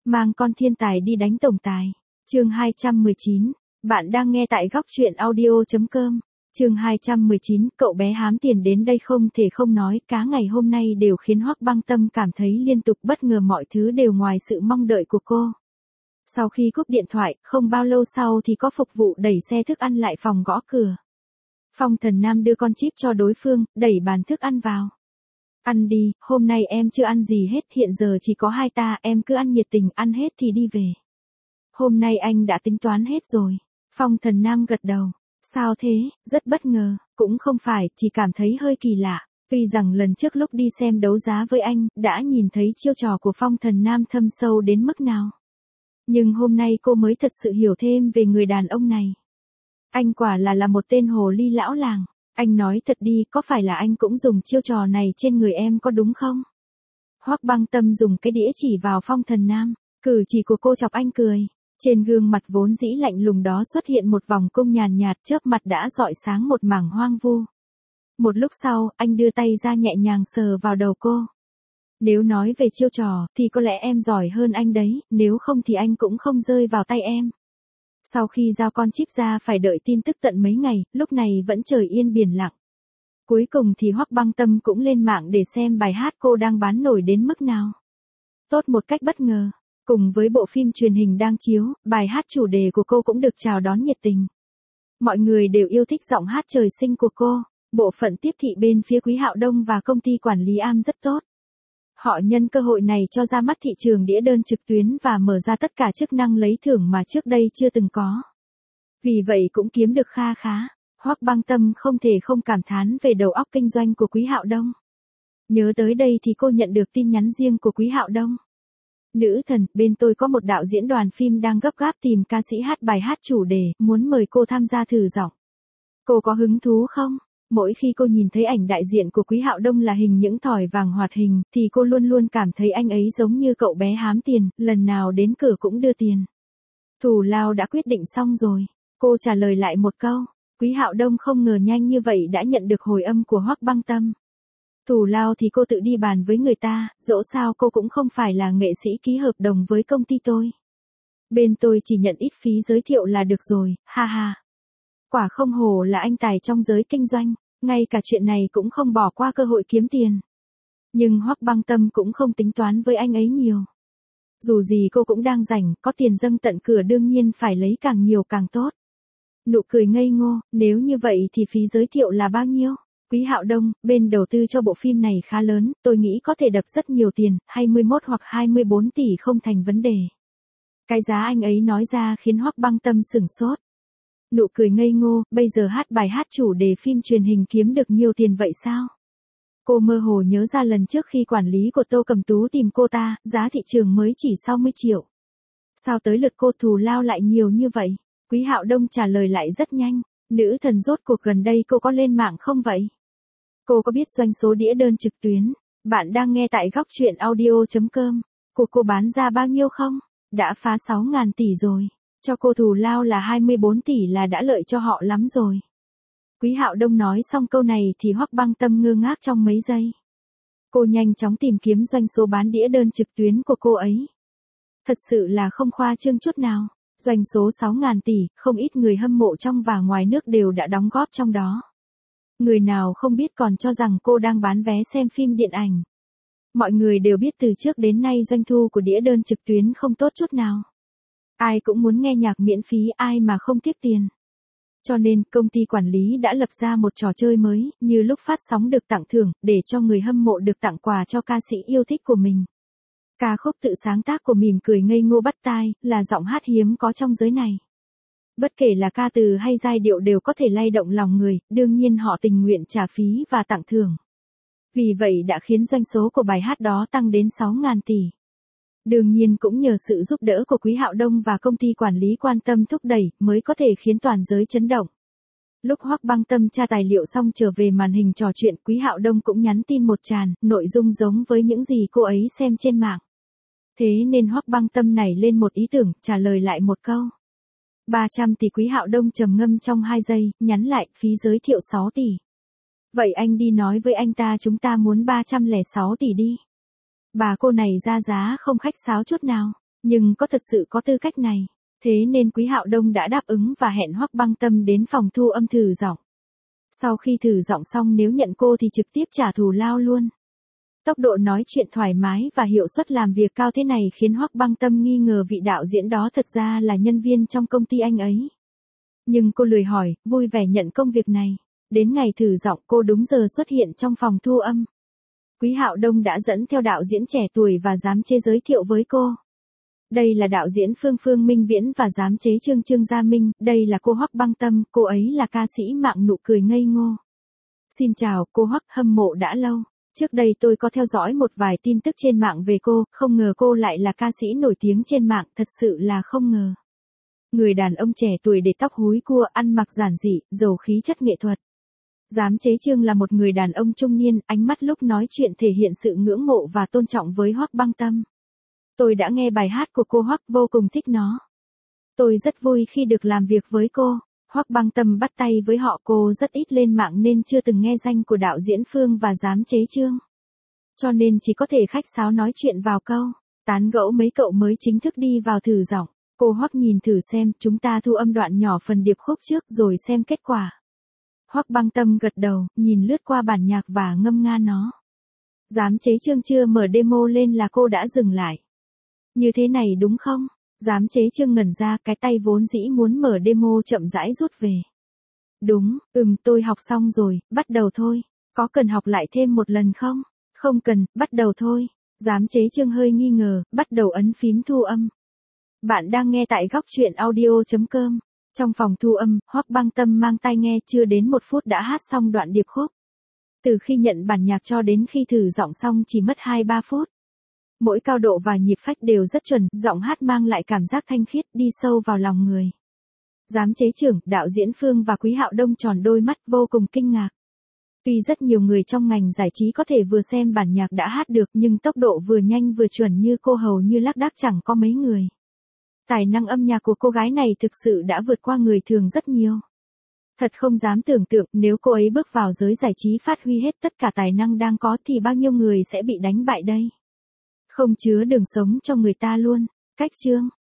Mang con thiên tài đi đánh tổng tài. Chương 219. Bạn đang nghe tại góc truyện audio.com. Chương 219, cậu bé hám tiền đến đây không thể không nói, cá ngày hôm nay đều khiến Hoắc Băng Tâm cảm thấy liên tục bất ngờ, mọi thứ đều ngoài sự mong đợi của cô. Sau khi cúp điện thoại, không bao lâu sau thì có phục vụ đẩy xe thức ăn lại phòng gõ cửa. Phong Thần Nam đưa con chip cho đối phương, đẩy bàn thức ăn vào. Ăn đi, hôm nay em chưa ăn gì hết, hiện giờ chỉ có hai ta, em cứ ăn nhiệt tình, ăn hết thì đi về. Hôm nay anh đã tính toán hết rồi. Phong Thần Nam gật đầu. Sao thế, rất bất ngờ, cũng không phải, chỉ cảm thấy hơi kỳ lạ. Tuy rằng lần trước lúc đi xem đấu giá với anh, đã nhìn thấy chiêu trò của Phong Thần Nam thâm sâu đến mức nào. Nhưng hôm nay cô mới thật sự hiểu thêm về người đàn ông này. Anh quả là một tên hồ ly lão làng. Anh nói thật đi, có phải là anh cũng dùng chiêu trò này trên người em có đúng không? Hoắc Băng Tâm dùng cái đĩa chỉ vào Phong Thần Nam, cử chỉ của cô chọc anh cười. Trên gương mặt vốn dĩ lạnh lùng đó xuất hiện một vòng cung nhàn nhạt, chớp mặt đã rọi sáng một mảng hoang vu. Một lúc sau, anh đưa tay ra nhẹ nhàng sờ vào đầu cô. Nếu nói về chiêu trò, thì có lẽ em giỏi hơn anh đấy, nếu không thì anh cũng không rơi vào tay em. Sau khi giao con chip ra phải đợi tin tức tận mấy ngày, lúc này vẫn trời yên biển lặng. Cuối cùng thì Hoắc Băng Tâm cũng lên mạng để xem bài hát cô đang bán nổi đến mức nào. Tốt một cách bất ngờ. Cùng với bộ phim truyền hình đang chiếu, bài hát chủ đề của cô cũng được chào đón nhiệt tình. Mọi người đều yêu thích giọng hát trời sinh của cô. Bộ phận tiếp thị bên phía Quý Hạo Đông và công ty quản lý Am rất tốt. Họ nhân cơ hội này cho ra mắt thị trường đĩa đơn trực tuyến và mở ra tất cả chức năng lấy thưởng mà trước đây chưa từng có. Vì vậy cũng kiếm được kha khá. Hoắc Băng Tâm không thể không cảm thán về đầu óc kinh doanh của Quý Hạo Đông. Nhớ tới đây thì cô nhận được tin nhắn riêng của Quý Hạo Đông. Nữ thần, bên tôi có một đạo diễn đoàn phim đang gấp gáp tìm ca sĩ hát bài hát chủ đề, muốn mời cô tham gia thử giọng. Cô có hứng thú không? Mỗi khi cô nhìn thấy ảnh đại diện của Quý Hạo Đông là hình những thỏi vàng hoạt hình, thì cô luôn luôn cảm thấy anh ấy giống như cậu bé hám tiền, lần nào đến cửa cũng đưa tiền. Thù lao đã quyết định xong rồi. Cô trả lời lại một câu. Quý Hạo Đông không ngờ nhanh như vậy đã nhận được hồi âm của Hoắc Băng Tâm. Thù lao thì cô tự đi bàn với người ta, dẫu sao cô cũng không phải là nghệ sĩ ký hợp đồng với công ty tôi. Bên tôi chỉ nhận ít phí giới thiệu là được rồi, ha ha. Quả không hổ là anh tài trong giới kinh doanh, ngay cả chuyện này cũng không bỏ qua cơ hội kiếm tiền. Nhưng Hoắc Băng Tâm cũng không tính toán với anh ấy nhiều. Dù gì cô cũng đang rảnh, có tiền dâng tận cửa đương nhiên phải lấy càng nhiều càng tốt. Nụ cười ngây ngô, nếu như vậy thì phí giới thiệu là bao nhiêu? Quý Hạo Đông, bên đầu tư cho bộ phim này khá lớn, tôi nghĩ có thể đập rất nhiều tiền, 21 hoặc 24 tỷ không thành vấn đề. Cái giá anh ấy nói ra khiến Hoắc Băng Tâm sửng sốt. Nụ cười ngây ngô, bây giờ hát bài hát chủ đề phim truyền hình kiếm được nhiều tiền vậy sao? Cô mơ hồ nhớ ra lần trước khi quản lý của Tô Cầm Tú tìm cô ta, giá thị trường mới chỉ 60 triệu. Sao tới lượt cô thù lao lại nhiều như vậy? Quý Hạo Đông trả lời lại rất nhanh. Nữ thần, rốt cuộc gần đây cô có lên mạng không vậy? Cô có biết doanh số đĩa đơn trực tuyến? Bạn đang nghe tại góc truyện audio.com. Cô bán ra bao nhiêu không? Đã phá 6.000 tỷ rồi. Cho cô thù lao là 24 tỷ là đã lợi cho họ lắm rồi. Quý Hạo Đông nói xong câu này thì Hoắc Băng Tâm ngơ ngác trong mấy giây. Cô nhanh chóng tìm kiếm doanh số bán đĩa đơn trực tuyến của cô ấy. Thật sự là không khoa trương chút nào. Doanh số 6.000 tỷ, không ít người hâm mộ trong và ngoài nước đều đã đóng góp trong đó. Người nào không biết còn cho rằng cô đang bán vé xem phim điện ảnh. Mọi người đều biết từ trước đến nay doanh thu của đĩa đơn trực tuyến không tốt chút nào. Ai cũng muốn nghe nhạc miễn phí, ai mà không tiếc tiền. Cho nên, công ty quản lý đã lập ra một trò chơi mới, như lúc phát sóng được tặng thưởng, để cho người hâm mộ được tặng quà cho ca sĩ yêu thích của mình. Ca khúc tự sáng tác của Mỉm Cười Ngây Ngô bắt tai, là giọng hát hiếm có trong giới này. Bất kể là ca từ hay giai điệu đều có thể lay động lòng người, đương nhiên họ tình nguyện trả phí và tặng thưởng. Vì vậy đã khiến doanh số của bài hát đó tăng đến 6.000 tỷ. Đương nhiên cũng nhờ sự giúp đỡ của Quý Hạo Đông và công ty quản lý quan tâm thúc đẩy mới có thể khiến toàn giới chấn động. Lúc Hoắc Băng Tâm tra tài liệu xong trở về màn hình trò chuyện, Quý Hạo Đông cũng nhắn tin một tràn, nội dung giống với những gì cô ấy xem trên mạng. Thế nên Hoắc Băng Tâm nảy lên một ý tưởng, trả lời lại một câu. 300 tỷ. Quý Hạo Đông trầm ngâm trong 2 giây, nhắn lại, phí giới thiệu 6 tỷ. Vậy anh đi nói với anh ta chúng ta muốn 306 tỷ đi. Bà cô này ra giá không khách sáo chút nào. Nhưng có thật sự có tư cách này. Thế nên Quý Hạo Đông đã đáp ứng và hẹn Hoắc Băng Tâm đến phòng thu âm thử giọng. Sau khi thử giọng xong nếu nhận cô thì trực tiếp trả thù lao luôn. Tốc độ nói chuyện thoải mái và hiệu suất làm việc cao thế này khiến Hoắc Băng Tâm nghi ngờ vị đạo diễn đó thật ra là nhân viên trong công ty anh ấy. Nhưng cô lười hỏi, vui vẻ nhận công việc này. Đến ngày thử giọng cô đúng giờ xuất hiện trong phòng thu âm. Quý Hạo Đông đã dẫn theo đạo diễn trẻ tuổi và giám chế giới thiệu với cô. Đây là đạo diễn Phương Minh Viễn và giám chế Trương Gia Minh, đây là cô Hoắc Băng Tâm, cô ấy là ca sĩ mạng nụ cười ngây ngô. Xin chào, cô Hoắc, hâm mộ đã lâu. Trước đây tôi có theo dõi một vài tin tức trên mạng về cô, không ngờ cô lại là ca sĩ nổi tiếng trên mạng, thật sự là không ngờ. Người đàn ông trẻ tuổi để tóc húi cua, ăn mặc giản dị, giàu khí chất nghệ thuật. Giám chế Trương là một người đàn ông trung niên, ánh mắt lúc nói chuyện thể hiện sự ngưỡng mộ và tôn trọng với Hoắc Băng Tâm. Tôi đã nghe bài hát của cô Hoắc, vô cùng thích nó. Tôi rất vui khi được làm việc với cô. Hoắc Băng Tâm bắt tay với họ, cô rất ít lên mạng nên chưa từng nghe danh của đạo diễn Phương và giám chế Trương. Cho nên chỉ có thể khách sáo nói chuyện vào câu, tán gẫu mấy cậu mới chính thức đi vào thử giọng. Cô Hoắc nhìn thử xem, chúng ta thu âm đoạn nhỏ phần điệp khúc trước rồi xem kết quả. Hoắc Băng Tâm gật đầu, nhìn lướt qua bản nhạc và ngâm nga nó. Giám chế Trương chưa mở demo lên là cô đã dừng lại. Như thế này đúng không? Giám chế Trương ngẩn ra, cái tay vốn dĩ muốn mở demo chậm rãi rút về. Đúng, tôi học xong rồi, bắt đầu thôi. Có cần học lại thêm một lần không? Không cần, bắt đầu thôi. Giám chế Trương hơi nghi ngờ, bắt đầu ấn phím thu âm. Bạn đang nghe tại góc truyện audio.com. Trong phòng thu âm, Hoắc Băng Tâm mang tai nghe, chưa đến 1 phút đã hát xong đoạn điệp khúc. Từ khi nhận bản nhạc cho đến khi thử giọng xong chỉ mất 2-3 phút. Mỗi cao độ và nhịp phách đều rất chuẩn, giọng hát mang lại cảm giác thanh khiết, đi sâu vào lòng người. Giám chế trưởng, đạo diễn Phương và Quý Hạo Đông tròn đôi mắt vô cùng kinh ngạc. Tuy rất nhiều người trong ngành giải trí có thể vừa xem bản nhạc đã hát được nhưng tốc độ vừa nhanh vừa chuẩn như cô hầu như lác đác chẳng có mấy người. Tài năng âm nhạc của cô gái này thực sự đã vượt qua người thường rất nhiều. Thật không dám tưởng tượng nếu cô ấy bước vào giới giải trí phát huy hết tất cả tài năng đang có thì bao nhiêu người sẽ bị đánh bại đây. Không chứa đường sống cho người ta luôn. Cách chương